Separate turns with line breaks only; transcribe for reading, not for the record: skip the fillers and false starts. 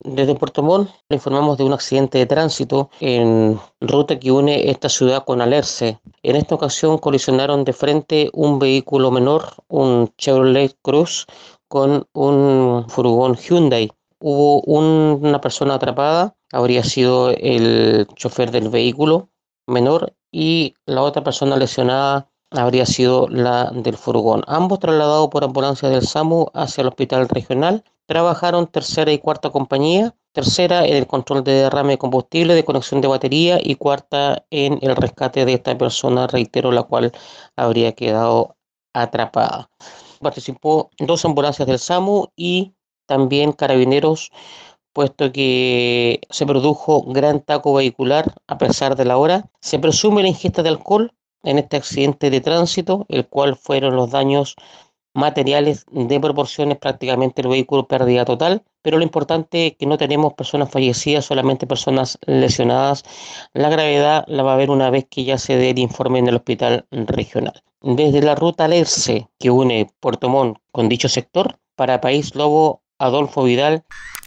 Desde Puerto Montt le informamos de un accidente de tránsito en ruta que une esta ciudad con Alerce. En esta ocasión colisionaron de frente un vehículo menor, un Chevrolet Cruze, con un furgón Hyundai. Hubo una persona atrapada, habría sido el chofer del vehículo menor, y la otra persona lesionada habría sido la del furgón. Ambos trasladados por ambulancia del SAMU hacia el hospital regional. Trabajaron tercera y cuarta compañía, tercera en el control de derrame de combustible, de conexión de batería, y cuarta en el rescate de esta persona, reitero, la cual habría quedado atrapada. Participó dos ambulancias del SAMU y también carabineros, puesto que se produjo gran taco vehicular a pesar de la hora. Se presume la ingesta de alcohol en este accidente de tránsito, el cual fueron los daños materiales de proporciones prácticamente el vehículo pérdida total, pero lo importante es que no tenemos personas fallecidas, solamente personas lesionadas. La gravedad la va a ver una vez que ya se dé el informe en el hospital regional. Desde la ruta Lerce, que une Puerto Montt con dicho sector, para País Lobo, Adolfo Vidal.